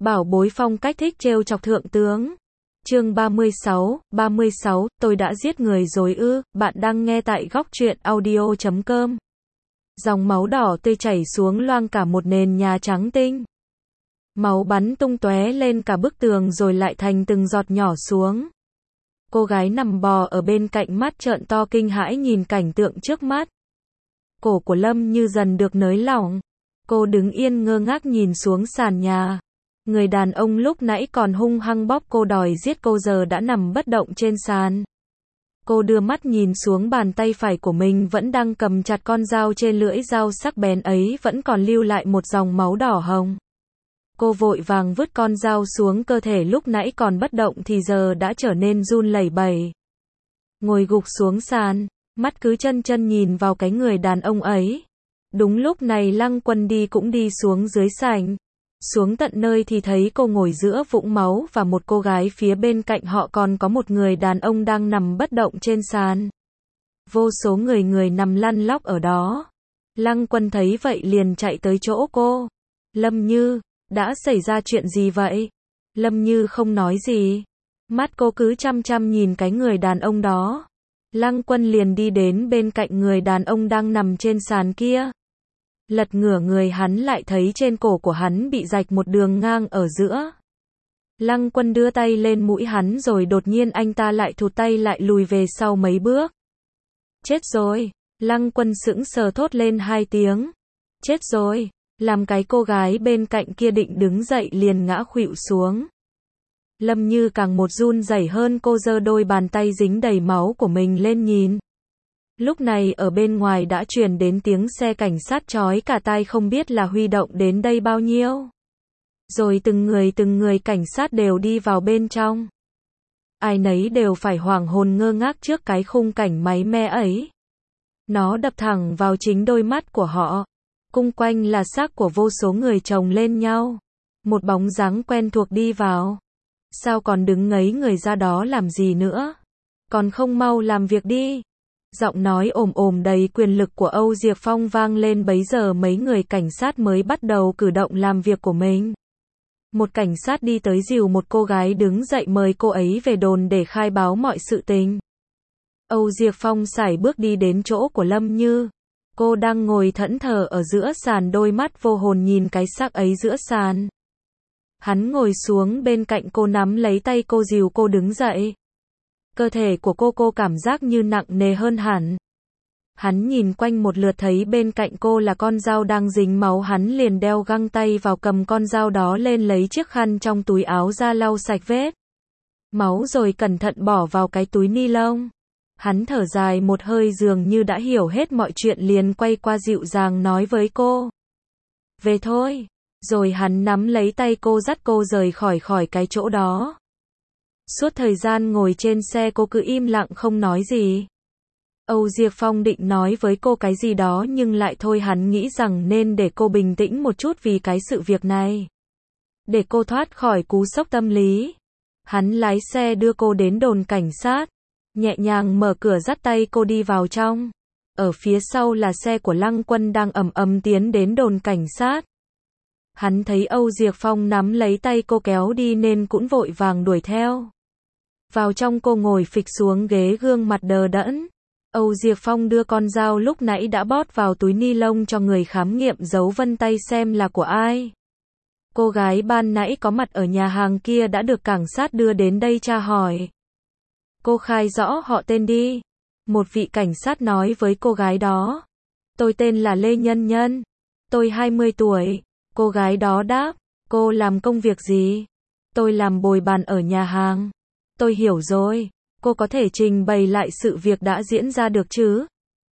Bảo bối phong cách thích trêu chọc thượng tướng. Chương 36, tôi đã giết người rồi ư, bạn đang nghe tại góc truyện audio.com. Dòng máu đỏ tươi chảy xuống loang cả một nền nhà trắng tinh. Máu bắn tung tóe lên cả bức tường rồi lại thành từng giọt nhỏ xuống. Cô gái nằm bò ở bên cạnh mắt trợn to kinh hãi nhìn cảnh tượng trước mắt. Cổ của Lâm Như dần được nới lỏng. Cô đứng yên ngơ ngác nhìn xuống sàn nhà. Người đàn ông lúc nãy còn hung hăng bóp cô đòi giết cô giờ đã nằm bất động trên sàn. Cô đưa mắt nhìn xuống bàn tay phải của mình vẫn đang cầm chặt con dao, trên lưỡi dao sắc bén ấy vẫn còn lưu lại một dòng máu đỏ hồng. Cô vội vàng vứt con dao xuống, cơ thể lúc nãy còn bất động thì giờ đã trở nên run lẩy bẩy. Ngồi gục xuống sàn, mắt cứ chân chân nhìn vào cái người đàn ông ấy. Đúng lúc này Lăng Quân cũng đi xuống dưới sảnh. Xuống tận nơi thì thấy cô ngồi giữa vũng máu và một cô gái phía bên cạnh họ còn có một người đàn ông đang nằm bất động trên sàn. Vô số người nằm lăn lóc ở đó. Lăng Quân thấy vậy liền chạy tới chỗ cô. Lâm Như, đã xảy ra chuyện gì vậy? Lâm Như không nói gì. Mắt cô cứ chăm chăm nhìn cái người đàn ông đó. Lăng Quân liền đi đến bên cạnh người đàn ông đang nằm trên sàn kia. Lật ngửa người hắn lại thấy trên cổ của hắn bị rạch một đường ngang ở giữa. Lăng Quân đưa tay lên mũi hắn rồi đột nhiên anh ta lại thụt tay lại lùi về sau mấy bước. Chết rồi, Lăng Quân sững sờ thốt lên hai tiếng. Chết rồi, làm cái cô gái bên cạnh kia định đứng dậy liền ngã khuỵu xuống. Lâm Như càng một run rẩy hơn, cô giơ đôi bàn tay dính đầy máu của mình lên nhìn. Lúc này ở bên ngoài đã truyền đến tiếng xe cảnh sát chói cả tai, không biết là huy động đến đây bao nhiêu. Rồi từng người cảnh sát đều đi vào bên trong. Ai nấy đều phải hoảng hồn ngơ ngác trước cái khung cảnh máy me ấy. Nó đập thẳng vào chính đôi mắt của họ. Xung quanh là xác của vô số người chồng lên nhau. Một bóng dáng quen thuộc đi vào. Sao còn đứng ngấy người ra đó làm gì nữa? Còn không mau làm việc đi. Giọng nói ồm đầy quyền lực của Âu Diệp Phong vang lên, bấy giờ mấy người cảnh sát mới bắt đầu cử động làm việc của mình. Một cảnh sát đi tới dìu một cô gái đứng dậy, mời cô ấy về đồn để khai báo mọi sự tình. Âu Diệp Phong sải bước đi đến chỗ của Lâm Như. Cô đang ngồi thẫn thờ ở giữa sàn, đôi mắt vô hồn nhìn cái xác ấy giữa sàn. Hắn ngồi xuống bên cạnh cô, nắm lấy tay cô dìu cô đứng dậy. Cơ thể của cô cảm giác như nặng nề hơn hẳn. Hắn nhìn quanh một lượt thấy bên cạnh cô là con dao đang dính máu, hắn liền đeo găng tay vào, cầm con dao đó lên, lấy chiếc khăn trong túi áo ra lau sạch vết máu rồi cẩn thận bỏ vào cái túi ni lông. Hắn thở dài một hơi, dường như đã hiểu hết mọi chuyện, liền quay qua dịu dàng nói với cô. Về thôi. Rồi hắn nắm lấy tay cô dắt cô rời khỏi cái chỗ đó. Suốt thời gian ngồi trên xe cô cứ im lặng không nói gì. Âu Diệp Phong định nói với cô cái gì đó nhưng lại thôi, hắn nghĩ rằng nên để cô bình tĩnh một chút vì cái sự việc này. Để cô thoát khỏi cú sốc tâm lý. Hắn lái xe đưa cô đến đồn cảnh sát. Nhẹ nhàng mở cửa dắt tay cô đi vào trong. Ở phía sau là xe của Lăng Quân đang ầm tiến đến đồn cảnh sát. Hắn thấy Âu Diệp Phong nắm lấy tay cô kéo đi nên cũng vội vàng đuổi theo. Vào trong cô ngồi phịch xuống ghế, gương mặt đờ đẫn. Âu Diệp Phong đưa con dao lúc nãy đã bót vào túi ni lông cho người khám nghiệm dấu vân tay xem là của ai. Cô gái ban nãy có mặt ở nhà hàng kia đã được cảnh sát đưa đến đây tra hỏi. Cô khai rõ họ tên đi. Một vị cảnh sát nói với cô gái đó. Tôi tên là Lê Nhân Nhân. Tôi 20 tuổi. Cô gái đó đáp. Cô làm công việc gì? Tôi làm bồi bàn ở nhà hàng. Tôi hiểu rồi. Cô có thể trình bày lại sự việc đã diễn ra được chứ?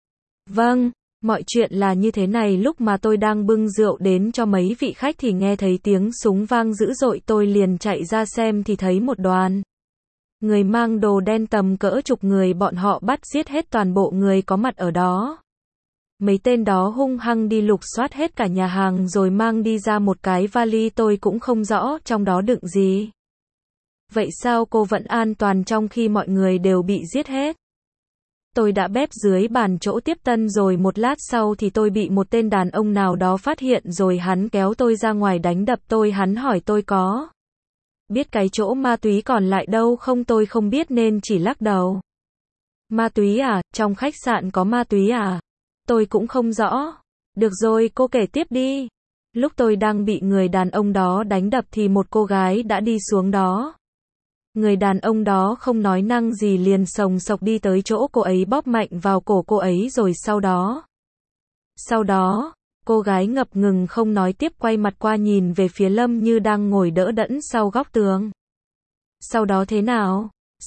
Vâng, mọi chuyện là như thế này, lúc mà tôi đang bưng rượu đến cho mấy vị khách thì nghe thấy tiếng súng vang dữ dội, tôi liền chạy ra xem thì thấy một đoàn người mang đồ đen tầm cỡ chục người, bọn họ bắt giết hết toàn bộ người có mặt ở đó. Mấy tên đó hung hăng đi lục soát hết cả nhà hàng rồi mang đi ra một cái vali, tôi cũng không rõ trong đó đựng gì. Vậy sao cô vẫn an toàn trong khi mọi người đều bị giết hết? Tôi đã bếp dưới bàn chỗ tiếp tân rồi, một lát sau thì tôi bị một tên đàn ông nào đó phát hiện rồi hắn kéo tôi ra ngoài đánh đập tôi. Hắn hỏi tôi có biết cái chỗ ma túy còn lại đâu không, tôi không biết nên chỉ lắc đầu. Ma túy à, trong khách sạn có ma túy à? Tôi cũng không rõ. Được rồi, cô kể tiếp đi. Lúc tôi đang bị người đàn ông đó đánh đập thì một cô gái đã đi xuống đó. Người đàn ông đó không nói năng gì liền sồng sộc đi tới chỗ cô ấy, bóp mạnh vào cổ cô ấy rồi sau đó, cô gái ngập ngừng không nói tiếp, quay mặt qua nhìn về phía Lâm Như đang ngồi đỡ đẫn sau góc tường. Sau đó thế nào?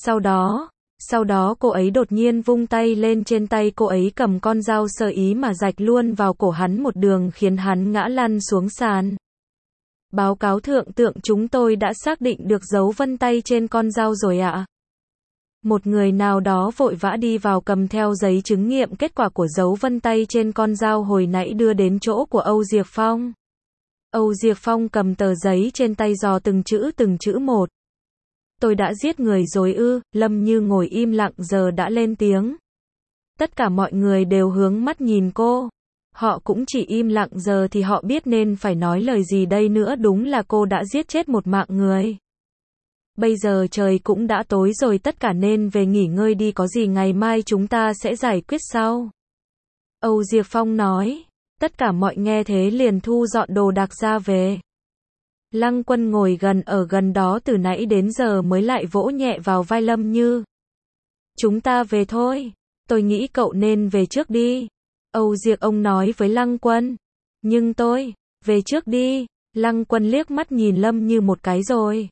Sau đó cô ấy đột nhiên vung tay lên, trên tay cô ấy cầm con dao sơ ý mà rạch luôn vào cổ hắn một đường khiến hắn ngã lăn xuống sàn. Báo cáo thượng tượng, chúng tôi đã xác định được dấu vân tay trên con dao rồi ạ. Một người nào đó vội vã đi vào cầm theo giấy chứng nghiệm kết quả của dấu vân tay trên con dao hồi nãy đưa đến chỗ của Âu Diệp Phong. Âu Diệp Phong cầm tờ giấy trên tay dò từng chữ một. Tôi đã giết người rồi ư? Lâm Như ngồi im lặng giờ đã lên tiếng. Tất cả mọi người đều hướng mắt nhìn cô. Họ cũng chỉ im lặng giờ thì họ biết nên phải nói lời gì đây nữa, đúng là cô đã giết chết một mạng người. Bây giờ trời cũng đã tối rồi, tất cả nên về nghỉ ngơi đi, có gì ngày mai chúng ta sẽ giải quyết sau. Âu Diệp Phong nói. Tất cả mọi nghe thế liền thu dọn đồ đạc ra về. Lăng Quân ngồi ở gần đó từ nãy đến giờ mới lại vỗ nhẹ vào vai Lâm Như. Chúng ta về thôi. Tôi nghĩ cậu nên về trước đi. Âu Diệp ông nói với Lăng Quân. Nhưng tôi, về trước đi. Lăng Quân liếc mắt nhìn Lâm Như một cái rồi.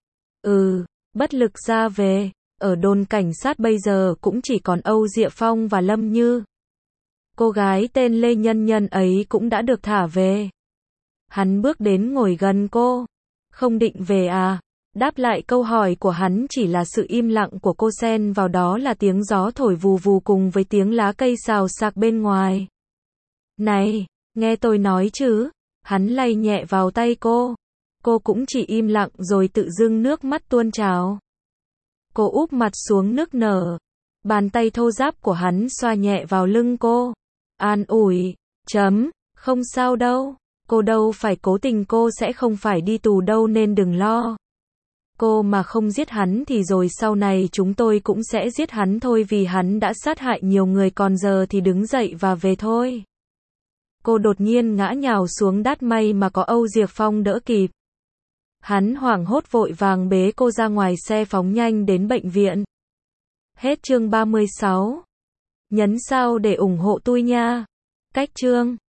Bất lực ra về. Ở đồn cảnh sát bây giờ cũng chỉ còn Âu Diệp Phong và Lâm Như. Cô gái tên Lê Nhân Nhân ấy cũng đã được thả về. Hắn bước đến ngồi gần cô. Không định về à? Đáp lại câu hỏi của hắn chỉ là sự im lặng của cô, xen vào đó là tiếng gió thổi vù vù cùng với tiếng lá cây xào xạc bên ngoài. Này, nghe tôi nói chứ. Hắn lay nhẹ vào tay cô. Cô cũng chỉ im lặng rồi tự dưng nước mắt tuôn trào. Cô úp mặt xuống nức nở. Bàn tay thô ráp của hắn xoa nhẹ vào lưng cô. An ủi. Không sao đâu. Cô đâu phải cố tình, cô sẽ không phải đi tù đâu nên đừng lo. Cô mà không giết hắn thì rồi sau này chúng tôi cũng sẽ giết hắn thôi, vì hắn đã sát hại nhiều người, còn giờ thì đứng dậy và về thôi. Cô đột nhiên ngã nhào xuống đất, may mà có Âu Diệp Phong đỡ kịp. Hắn hoảng hốt vội vàng bế cô ra ngoài xe phóng nhanh đến bệnh viện. Hết chương 36. Nhấn sao để ủng hộ tôi nha. Cách chương